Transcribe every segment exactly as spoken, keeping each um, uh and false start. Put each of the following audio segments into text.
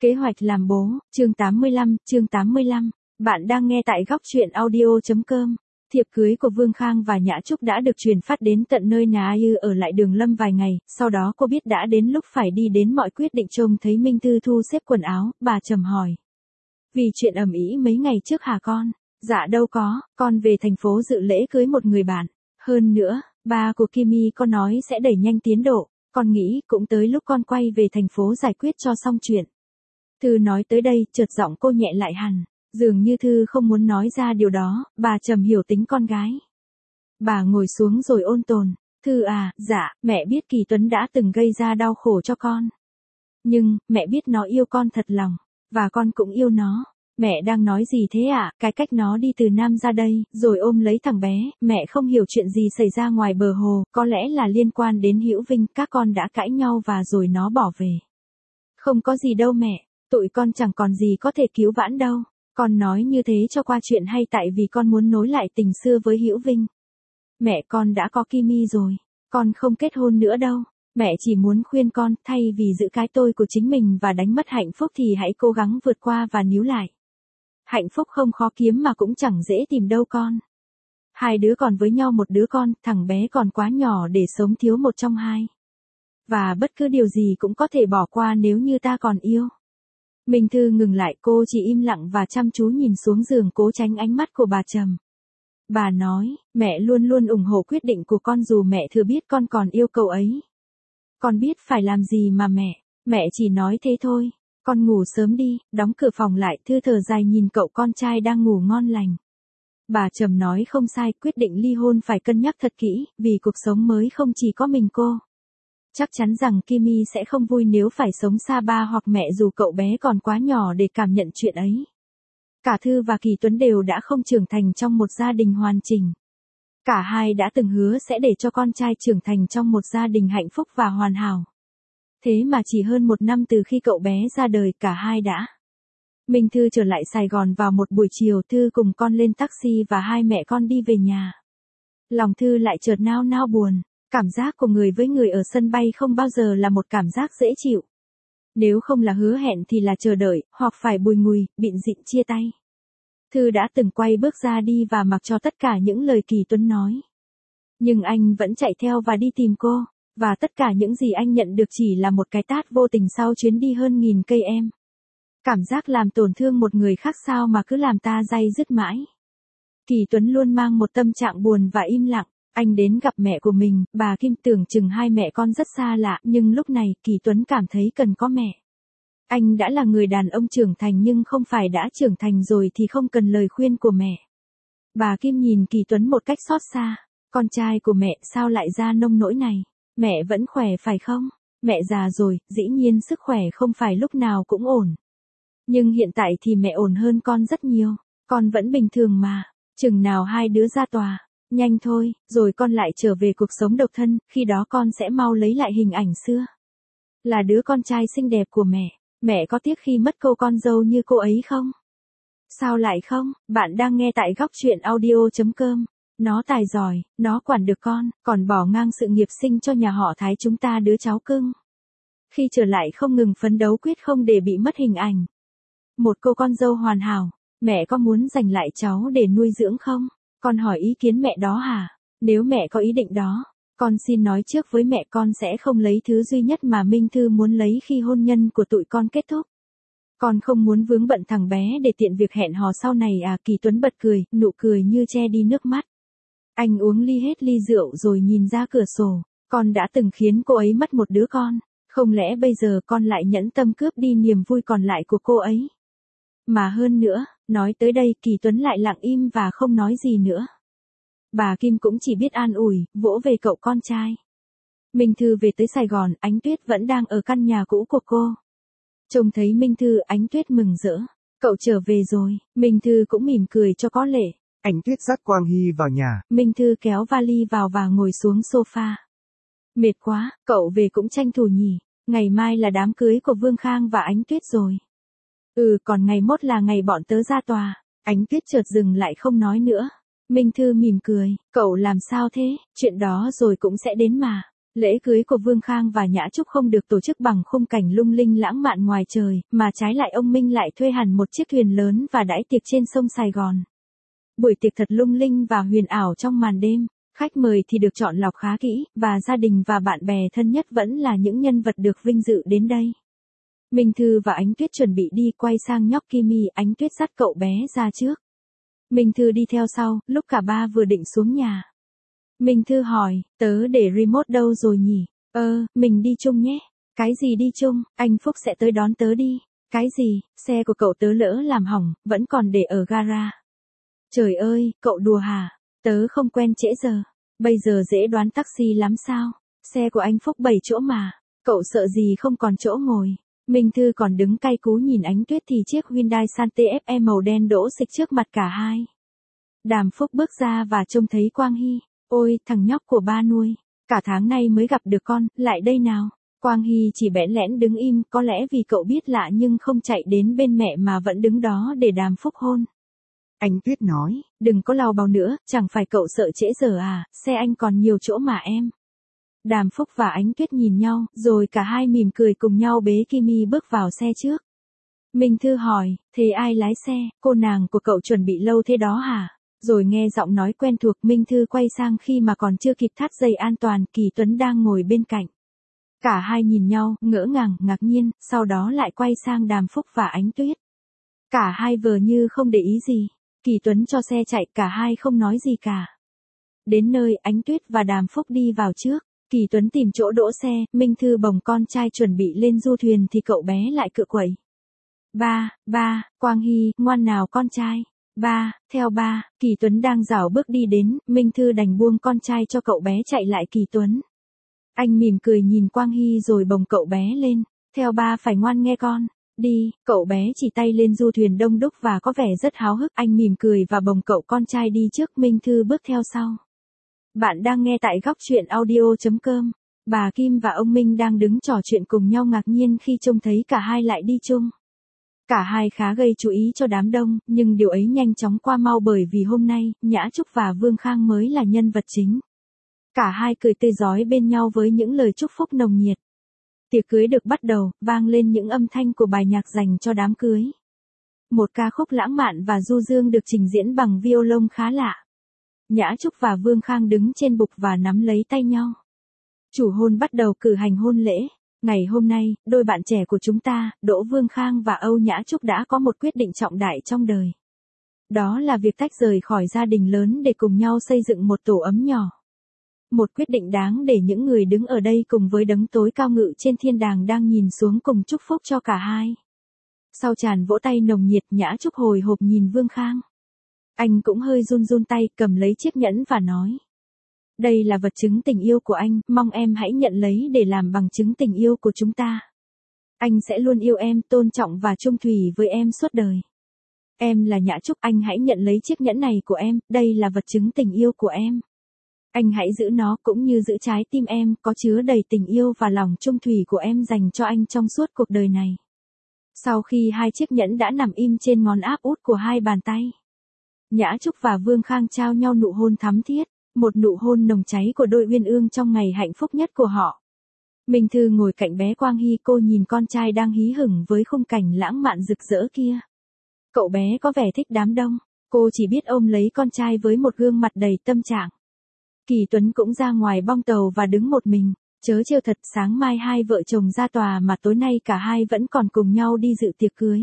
Kế hoạch làm bố, chương tám mươi lăm, chương tám mươi lăm. Bạn đang nghe tại góc truyện audio.com. Thiệp cưới của Vương Khang và Nhã Trúc đã được truyền phát đến tận nơi nhà Ai Ư ở lại Đường Lâm vài ngày, sau đó cô biết đã đến lúc phải đi đến mọi quyết định. Trông thấy Minh Thư thu xếp quần áo, bà trầm hỏi. Vì chuyện ầm ĩ mấy ngày trước hả con? Dạ đâu có, con về thành phố dự lễ cưới một người bạn. Hơn nữa, ba của Kimi có nói sẽ đẩy nhanh tiến độ, con nghĩ cũng tới lúc con quay về thành phố giải quyết cho xong chuyện. Thư nói tới đây, chợt giọng cô nhẹ lại hẳn, dường như Thư không muốn nói ra điều đó, bà trầm hiểu tính con gái. Bà ngồi xuống rồi ôn tồn, Thư à, dạ, mẹ biết Kỳ Tuấn đã từng gây ra đau khổ cho con. Nhưng, mẹ biết nó yêu con thật lòng, và con cũng yêu nó. Mẹ đang nói gì thế ạ? À? Cái cách nó đi từ Nam ra đây, rồi ôm lấy thằng bé, mẹ không hiểu chuyện gì xảy ra ngoài bờ hồ, có lẽ là liên quan đến Hữu Vinh, các con đã cãi nhau và rồi nó bỏ về. Không có gì đâu mẹ, tụi con chẳng còn gì có thể cứu vãn đâu. Con nói như thế cho qua chuyện hay tại vì con muốn nối lại tình xưa với Hữu Vinh. Mẹ con đã có Kimi rồi, con không kết hôn nữa đâu. Mẹ chỉ muốn khuyên con, thay vì giữ cái tôi của chính mình và đánh mất hạnh phúc thì hãy cố gắng vượt qua và níu lại. Hạnh phúc không khó kiếm mà cũng chẳng dễ tìm đâu con. Hai đứa còn với nhau một đứa con, thằng bé còn quá nhỏ để sống thiếu một trong hai. Và bất cứ điều gì cũng có thể bỏ qua nếu như ta còn yêu. Minh Thư ngừng lại, cô chỉ im lặng và chăm chú nhìn xuống giường cố tránh ánh mắt của bà trầm. Bà nói, mẹ luôn luôn ủng hộ quyết định của con dù mẹ thừa biết con còn yêu cậu ấy. Con biết phải làm gì mà mẹ, mẹ chỉ nói thế thôi. Con ngủ sớm đi, đóng cửa phòng lại. Thư thở dài nhìn cậu con trai đang ngủ ngon lành. Bà trầm nói không sai, quyết định ly hôn phải cân nhắc thật kỹ, vì cuộc sống mới không chỉ có mình cô. Chắc chắn rằng Kimi sẽ không vui nếu phải sống xa ba hoặc mẹ dù cậu bé còn quá nhỏ để cảm nhận chuyện ấy. Cả Thư và Kỳ Tuấn đều đã không trưởng thành trong một gia đình hoàn chỉnh. Cả hai đã từng hứa sẽ để cho con trai trưởng thành trong một gia đình hạnh phúc và hoàn hảo. Thế mà chỉ hơn một năm từ khi cậu bé ra đời cả hai đã. Minh Thư trở lại Sài Gòn vào một buổi chiều. Thư cùng con lên taxi và hai mẹ con đi về nhà. Lòng Thư lại chợt nao nao buồn. Cảm giác của người với người ở sân bay không bao giờ là một cảm giác dễ chịu. Nếu không là hứa hẹn thì là chờ đợi, hoặc phải bùi ngùi, bịn rịn chia tay. Thư đã từng quay bước ra đi và mặc cho tất cả những lời Kỳ Tuấn nói. Nhưng anh vẫn chạy theo và đi tìm cô. Và tất cả những gì anh nhận được chỉ là một cái tát vô tình sau chuyến đi hơn nghìn cây em. Cảm giác làm tổn thương một người khác sao mà cứ làm ta day dứt mãi. Kỳ Tuấn luôn mang một tâm trạng buồn và im lặng. Anh đến gặp mẹ của mình, bà Kim. Tưởng chừng hai mẹ con rất xa lạ, nhưng lúc này Kỳ Tuấn cảm thấy cần có mẹ. Anh đã là người đàn ông trưởng thành nhưng không phải đã trưởng thành rồi thì không cần lời khuyên của mẹ. Bà Kim nhìn Kỳ Tuấn một cách xót xa. Con trai của mẹ sao lại ra nông nỗi này? Mẹ vẫn khỏe phải không? Mẹ già rồi, dĩ nhiên sức khỏe không phải lúc nào cũng ổn. Nhưng hiện tại thì mẹ ổn hơn con rất nhiều. Con vẫn bình thường mà. Chừng nào hai đứa ra tòa. Nhanh thôi, rồi con lại trở về cuộc sống độc thân, khi đó con sẽ mau lấy lại hình ảnh xưa. Là đứa con trai xinh đẹp của mẹ. Mẹ có tiếc khi mất cô con dâu như cô ấy không? Sao lại không? Bạn đang nghe tại góc truyện audio.com. Nó tài giỏi, nó quản được con, còn bỏ ngang sự nghiệp sinh cho nhà họ Thái chúng ta đứa cháu cưng. Khi trở lại không ngừng phấn đấu quyết không để bị mất hình ảnh. Một cô con dâu hoàn hảo, mẹ có muốn giành lại cháu để nuôi dưỡng không? Con hỏi ý kiến mẹ đó hả? Nếu mẹ có ý định đó, con xin nói trước với mẹ con sẽ không lấy thứ duy nhất mà Minh Thư muốn lấy khi hôn nhân của tụi con kết thúc. Con không muốn vướng bận thằng bé để tiện việc hẹn hò sau này à? Kỳ Tuấn bật cười, nụ cười như che đi nước mắt. Anh uống ly hết ly rượu rồi nhìn ra cửa sổ. Con đã từng khiến cô ấy mất một đứa con. Không lẽ bây giờ con lại nhẫn tâm cướp đi niềm vui còn lại của cô ấy? Mà hơn nữa, nói tới đây Kỳ Tuấn lại lặng im và không nói gì nữa. Bà Kim cũng chỉ biết an ủi, vỗ về cậu con trai. Minh Thư về tới Sài Gòn, Ánh Tuyết vẫn đang ở căn nhà cũ của cô. Trông thấy Minh Thư, Ánh Tuyết mừng rỡ. Cậu trở về rồi. Minh Thư cũng mỉm cười cho có lệ. Ánh Tuyết dắt Quang Hy vào nhà. Minh Thư kéo vali vào và ngồi xuống sofa. Mệt quá, cậu về cũng tranh thủ nhỉ. Ngày mai là đám cưới của Vương Khang và Ánh Tuyết rồi. Ừ, còn ngày mốt là ngày bọn tớ ra tòa. Ánh Tuyết chợt dừng lại không nói nữa. Minh Thư mỉm cười, cậu làm sao thế, chuyện đó rồi cũng sẽ đến mà. Lễ cưới của Vương Khang và Nhã Trúc không được tổ chức bằng khung cảnh lung linh lãng mạn ngoài trời, mà trái lại ông Minh lại thuê hẳn một chiếc thuyền lớn và đãi tiệc trên sông Sài Gòn. Buổi tiệc thật lung linh và huyền ảo trong màn đêm, khách mời thì được chọn lọc khá kỹ, và gia đình và bạn bè thân nhất vẫn là những nhân vật được vinh dự đến đây. Minh Thư và Ánh Tuyết chuẩn bị đi, quay sang nhóc Kimi, Ánh Tuyết dắt cậu bé ra trước. Minh Thư đi theo sau, lúc cả ba vừa định xuống nhà. Minh Thư hỏi, tớ để remote đâu rồi nhỉ? Ơ, mình đi chung nhé. Cái gì đi chung, anh Phúc sẽ tới đón tớ đi. Cái gì, xe của cậu tớ lỡ làm hỏng, vẫn còn để ở gara. Trời ơi, cậu đùa hả? Tớ không quen trễ giờ. Bây giờ dễ đoán taxi lắm sao? Xe của anh Phúc bảy chỗ mà. Cậu sợ gì không còn chỗ ngồi. Minh Thư còn đứng cay cú nhìn Ánh Tuyết thì chiếc Hyundai Sante ép e màu đen đỗ xịch trước mặt cả hai. Đàm Phúc bước ra và trông thấy Quang Hy. Ôi, thằng nhóc của ba nuôi. Cả tháng nay mới gặp được con, lại đây nào. Quang Hy chỉ bẽn lẽn đứng im, có lẽ vì cậu biết lạ nhưng không chạy đến bên mẹ mà vẫn đứng đó để Đàm Phúc hôn. Ánh Tuyết nói, đừng có lau bao nữa, chẳng phải cậu sợ trễ giờ à, xe anh còn nhiều chỗ mà em. Đàm Phúc và Ánh Tuyết nhìn nhau, rồi cả hai mỉm cười cùng nhau bế Kimi bước vào xe trước. Minh Thư hỏi, thế ai lái xe, cô nàng của cậu chuẩn bị lâu thế đó hả? Rồi nghe giọng nói quen thuộc, Minh Thư quay sang khi mà còn chưa kịp thắt dây an toàn, Kỳ Tuấn đang ngồi bên cạnh. Cả hai nhìn nhau, ngỡ ngàng, ngạc nhiên, sau đó lại quay sang Đàm Phúc và Ánh Tuyết. Cả hai vờ như không để ý gì. Kỳ Tuấn cho xe chạy, cả hai không nói gì cả. Đến nơi, Ánh Tuyết và Đàm Phúc đi vào trước. Kỳ Tuấn tìm chỗ đỗ xe, Minh Thư bồng con trai chuẩn bị lên du thuyền thì cậu bé lại cự quẩy. Ba, ba, Quang Hy, ngoan nào con trai. Ba, theo ba, Kỳ Tuấn đang rảo bước đi đến, Minh Thư đành buông con trai cho cậu bé chạy lại Kỳ Tuấn. Anh mỉm cười nhìn Quang Hy rồi bồng cậu bé lên. Theo ba phải ngoan nghe con. Đi, cậu bé chỉ tay lên du thuyền đông đúc và có vẻ rất háo hức. Anh mỉm cười và bồng cậu con trai đi trước, Minh Thư bước theo sau. Bạn đang nghe tại góc truyện audio chấm com. Bà Kim và ông Minh đang đứng trò chuyện cùng nhau ngạc nhiên khi trông thấy cả hai lại đi chung. Cả hai khá gây chú ý cho đám đông, nhưng điều ấy nhanh chóng qua mau bởi vì hôm nay, Nhã Trúc và Vương Khang mới là nhân vật chính. Cả hai cười tươi rói bên nhau với những lời chúc phúc nồng nhiệt. Tiệc cưới được bắt đầu, vang lên những âm thanh của bài nhạc dành cho đám cưới. Một ca khúc lãng mạn và du dương được trình diễn bằng violon khá lạ. Nhã Trúc và Vương Khang đứng trên bục và nắm lấy tay nhau. Chủ hôn bắt đầu cử hành hôn lễ. Ngày hôm nay, đôi bạn trẻ của chúng ta, Đỗ Vương Khang và Âu Nhã Trúc đã có một quyết định trọng đại trong đời. Đó là việc tách rời khỏi gia đình lớn để cùng nhau xây dựng một tổ ấm nhỏ. Một quyết định đáng để những người đứng ở đây cùng với đấng tối cao ngự trên thiên đàng đang nhìn xuống cùng chúc phúc cho cả hai. Sau tràn vỗ tay nồng nhiệt, Nhã Trúc hồi hộp nhìn Vương Khang. Anh cũng hơi run run tay, cầm lấy chiếc nhẫn và nói. Đây là vật chứng tình yêu của anh, mong em hãy nhận lấy để làm bằng chứng tình yêu của chúng ta. Anh sẽ luôn yêu em, tôn trọng và chung thủy với em suốt đời. Em là Nhã Trúc, anh hãy nhận lấy chiếc nhẫn này của em, đây là vật chứng tình yêu của em. Anh hãy giữ nó cũng như giữ trái tim em, có chứa đầy tình yêu và lòng chung thủy của em dành cho anh trong suốt cuộc đời này. Sau khi hai chiếc nhẫn đã nằm im trên ngón áp út của hai bàn tay, Nhã Trúc và Vương Khang trao nhau nụ hôn thắm thiết, một nụ hôn nồng cháy của đôi uyên ương trong ngày hạnh phúc nhất của họ. Minh Thư ngồi cạnh bé Quang Hy, cô nhìn con trai đang hí hửng với khung cảnh lãng mạn rực rỡ kia. Cậu bé có vẻ thích đám đông, cô chỉ biết ôm lấy con trai với một gương mặt đầy tâm trạng. Kỳ Tuấn cũng ra ngoài bong tàu và đứng một mình, chớ trêu thật, sáng mai hai vợ chồng ra tòa mà tối nay cả hai vẫn còn cùng nhau đi dự tiệc cưới.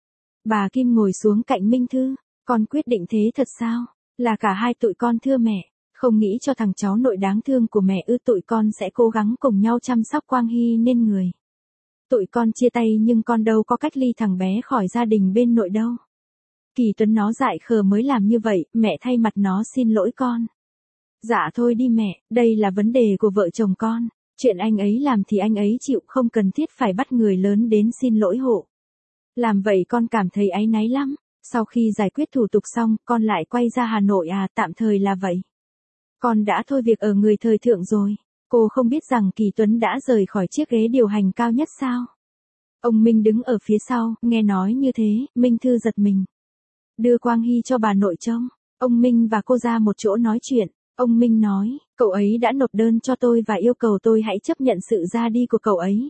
Bà Kim ngồi xuống cạnh Minh Thư, con quyết định thế thật sao? Là cả hai tụi con thưa mẹ, không nghĩ cho thằng cháu nội đáng thương của mẹ ư? Tụi con sẽ cố gắng cùng nhau chăm sóc Quang Hy nên người. Tụi con chia tay nhưng con đâu có cách ly thằng bé khỏi gia đình bên nội đâu. Kỳ Tuấn nó dại khờ mới làm như vậy, mẹ thay mặt nó xin lỗi con. Dạ thôi đi mẹ, đây là vấn đề của vợ chồng con, chuyện anh ấy làm thì anh ấy chịu, không cần thiết phải bắt người lớn đến xin lỗi hộ. Làm vậy con cảm thấy áy náy lắm. Sau khi giải quyết thủ tục xong, con lại quay ra Hà Nội à? Tạm thời là vậy. Con đã thôi việc ở người thời thượng rồi. Cô không biết rằng Kỳ Tuấn đã rời khỏi chiếc ghế điều hành cao nhất sao? Ông Minh đứng ở phía sau, nghe nói như thế, Minh Thư giật mình. Đưa Quang Hy cho bà nội trông. Ông Minh và cô ra một chỗ nói chuyện. Ông Minh nói, cậu ấy đã nộp đơn cho tôi và yêu cầu tôi hãy chấp nhận sự ra đi của cậu ấy.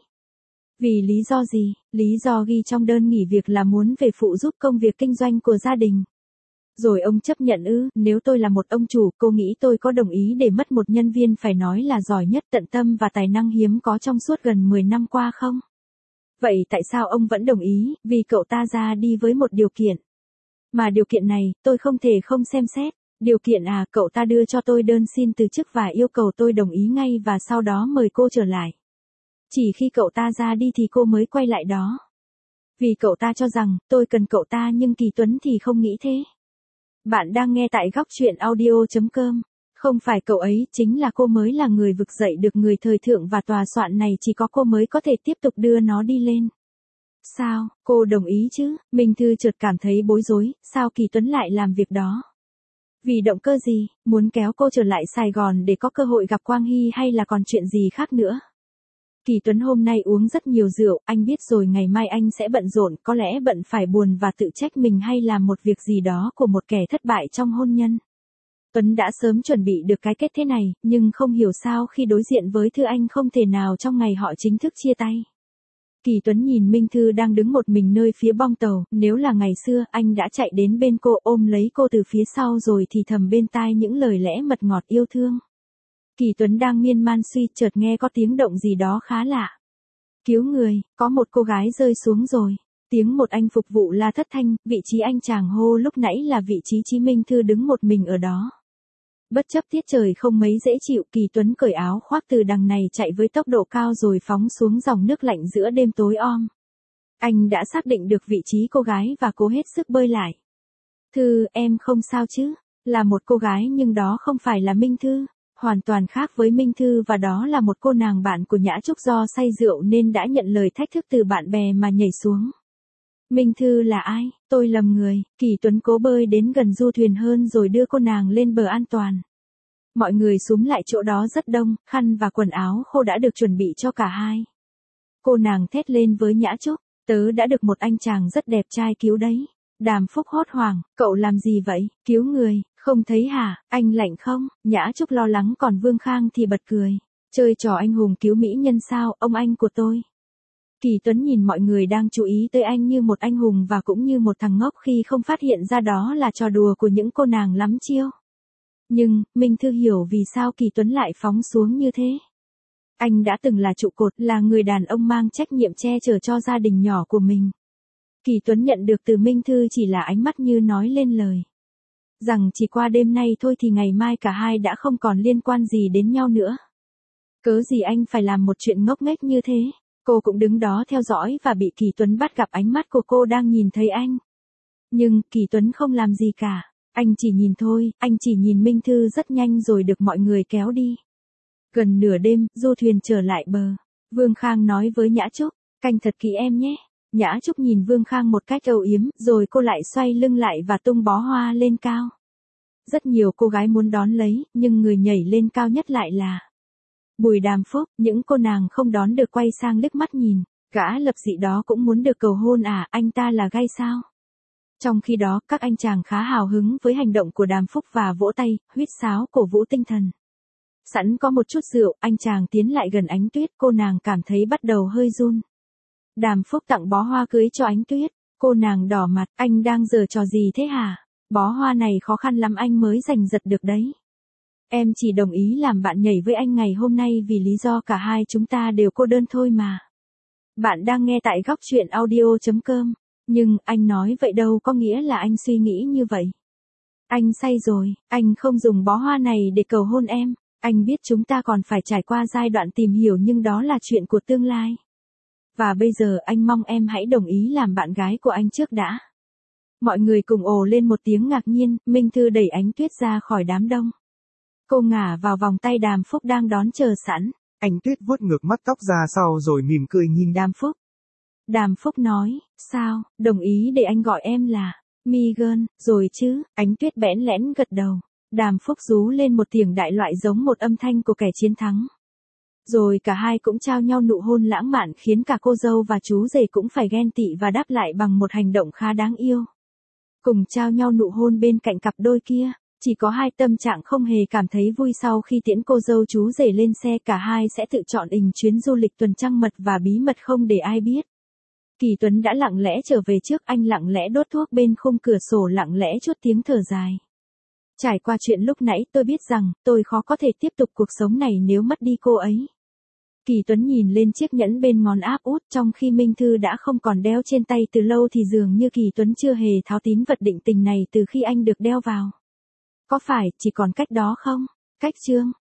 Vì lý do gì? Lý do ghi trong đơn nghỉ việc là muốn về phụ giúp công việc kinh doanh của gia đình. Rồi ông chấp nhận ư? Nếu tôi là một ông chủ, cô nghĩ tôi có đồng ý để mất một nhân viên phải nói là giỏi nhất, tận tâm và tài năng hiếm có trong suốt gần mười năm qua không? Vậy tại sao ông vẫn đồng ý? Vì cậu ta ra đi với một điều kiện. Mà điều kiện này, tôi không thể không xem xét. Điều kiện à, cậu ta đưa cho tôi đơn xin từ chức và yêu cầu tôi đồng ý ngay và sau đó mời cô trở lại. Chỉ khi cậu ta ra đi thì cô mới quay lại đó. Vì cậu ta cho rằng, tôi cần cậu ta nhưng Kỳ Tuấn thì không nghĩ thế. Bạn đang nghe tại góc truyện audio chấm com. Không phải cậu ấy, chính là cô mới là người vực dậy được người thời thượng và tòa soạn này, chỉ có cô mới có thể tiếp tục đưa nó đi lên. Sao, cô đồng ý chứ? Minh Thư chợt cảm thấy bối rối, sao Kỳ Tuấn lại làm việc đó? Vì động cơ gì, muốn kéo cô trở lại Sài Gòn để có cơ hội gặp Quang Hy hay là còn chuyện gì khác nữa? Kỳ Tuấn hôm nay uống rất nhiều rượu, anh biết rồi ngày mai anh sẽ bận rộn, có lẽ bận phải buồn và tự trách mình hay làm một việc gì đó của một kẻ thất bại trong hôn nhân. Tuấn đã sớm chuẩn bị được cái kết thế này, nhưng không hiểu sao khi đối diện với Thư anh không thể nào trong ngày họ chính thức chia tay. Kỳ Tuấn nhìn Minh Thư đang đứng một mình nơi phía bong tàu, nếu là ngày xưa anh đã chạy đến bên cô ôm lấy cô từ phía sau rồi thì thầm bên tai những lời lẽ mật ngọt yêu thương. Kỳ Tuấn đang miên man suy chợt nghe có tiếng động gì đó khá lạ. Cứu người, có một cô gái rơi xuống rồi. Tiếng một anh phục vụ la thất thanh, vị trí anh chàng hô lúc nãy là vị trí Chí Minh Thư đứng một mình ở đó. Bất chấp tiết trời không mấy dễ chịu, Kỳ Tuấn cởi áo khoác từ đằng này chạy với tốc độ cao rồi phóng xuống dòng nước lạnh giữa đêm tối om. Anh đã xác định được vị trí cô gái và cố hết sức bơi lại. Thư, em không sao chứ? Là một cô gái nhưng đó không phải là Minh Thư. Hoàn toàn khác với Minh Thư và đó là một cô nàng bạn của Nhã Trúc do say rượu nên đã nhận lời thách thức từ bạn bè mà nhảy xuống. Minh Thư là ai? Tôi lầm người. Kỳ Tuấn cố bơi đến gần du thuyền hơn rồi đưa cô nàng lên bờ an toàn. Mọi người xúm lại chỗ đó rất đông, khăn và quần áo khô đã được chuẩn bị cho cả hai. Cô nàng thét lên với Nhã Trúc, tớ đã được một anh chàng rất đẹp trai cứu đấy. Đàm Phúc hốt hoảng, cậu làm gì vậy? Cứu người, không thấy hả? Anh lạnh không? Nhã Trúc lo lắng còn Vương Khang thì bật cười. Chơi trò anh hùng cứu mỹ nhân sao, ông anh của tôi. Kỳ Tuấn nhìn mọi người đang chú ý tới anh như một anh hùng và cũng như một thằng ngốc khi không phát hiện ra đó là trò đùa của những cô nàng lắm chiêu. Nhưng, Minh Thư hiểu vì sao Kỳ Tuấn lại phóng xuống như thế. Anh đã từng là trụ cột, là người đàn ông mang trách nhiệm che chở cho gia đình nhỏ của mình. Kỳ Tuấn nhận được từ Minh Thư chỉ là ánh mắt như nói lên lời. Rằng chỉ qua đêm nay thôi thì ngày mai cả hai đã không còn liên quan gì đến nhau nữa. Cớ gì anh phải làm một chuyện ngốc nghếch như thế? Cô cũng đứng đó theo dõi và bị Kỳ Tuấn bắt gặp ánh mắt của cô đang nhìn thấy anh. Nhưng, Kỳ Tuấn không làm gì cả. Anh chỉ nhìn thôi, anh chỉ nhìn Minh Thư rất nhanh rồi được mọi người kéo đi. Gần nửa đêm, du thuyền trở lại bờ. Vương Khang nói với Nhã Trúc, canh thật kỹ em nhé. Nhã Trúc nhìn Vương Khang một cách âu yếm, rồi cô lại xoay lưng lại và tung bó hoa lên cao. Rất nhiều cô gái muốn đón lấy, nhưng người nhảy lên cao nhất lại là Bùi Đàm Phúc. Những cô nàng không đón được quay sang liếc mắt nhìn. Gã lập dị đó cũng muốn được cầu hôn à, anh ta là gay sao? Trong khi đó, các anh chàng khá hào hứng với hành động của Đàm Phúc và vỗ tay, huýt sáo cổ vũ tinh thần. Sẵn có một chút rượu, anh chàng tiến lại gần Ánh Tuyết, cô nàng cảm thấy bắt đầu hơi run. Đàm Phúc tặng bó hoa cưới cho Ánh Tuyết, cô nàng đỏ mặt, anh đang giở trò gì thế hả? Bó hoa này khó khăn lắm anh mới giành giật được đấy. Em chỉ đồng ý làm bạn nhảy với anh ngày hôm nay vì lý do cả hai chúng ta đều cô đơn thôi mà. Bạn đang nghe tại góc truyện audio chấm com. Nhưng, anh nói vậy đâu có nghĩa là anh suy nghĩ như vậy. Anh say rồi, anh không dùng bó hoa này để cầu hôn em. Anh biết chúng ta còn phải trải qua giai đoạn tìm hiểu nhưng đó là chuyện của tương lai. Và bây giờ anh mong em hãy đồng ý làm bạn gái của anh trước đã. Mọi người cùng ồ lên một tiếng ngạc nhiên, Minh Thư đẩy Ánh Tuyết ra khỏi đám đông. Cô ngả vào vòng tay Đàm Phúc đang đón chờ sẵn. Ánh Tuyết vuốt ngược mắc tóc ra sau rồi mỉm cười nhìn Đàm Phúc. Đàm Phúc nói, sao, đồng ý để anh gọi em là Megan, rồi chứ? Ánh Tuyết bẽn lẽn gật đầu. Đàm Phúc rú lên một tiếng đại loại giống một âm thanh của kẻ chiến thắng. Rồi cả hai cũng trao nhau nụ hôn lãng mạn khiến cả cô dâu và chú rể cũng phải ghen tị và đáp lại bằng một hành động khá đáng yêu. Cùng trao nhau nụ hôn bên cạnh cặp đôi kia. Chỉ có hai tâm trạng không hề cảm thấy vui sau khi tiễn cô dâu chú rể lên xe, cả hai sẽ tự chọn ình chuyến du lịch tuần trăng mật và bí mật không để ai biết. Kỳ Tuấn đã lặng lẽ trở về trước, anh lặng lẽ đốt thuốc bên khung cửa sổ, lặng lẽ chút tiếng thở dài. Trải qua chuyện lúc nãy tôi biết rằng, tôi khó có thể tiếp tục cuộc sống này nếu mất đi cô ấy. Kỳ Tuấn nhìn lên chiếc nhẫn bên ngón áp út, trong khi Minh Thư đã không còn đeo trên tay từ lâu thì dường như Kỳ Tuấn chưa hề tháo tín vật định tình này từ khi anh được đeo vào. Có phải chỉ còn cách đó không? Cách chương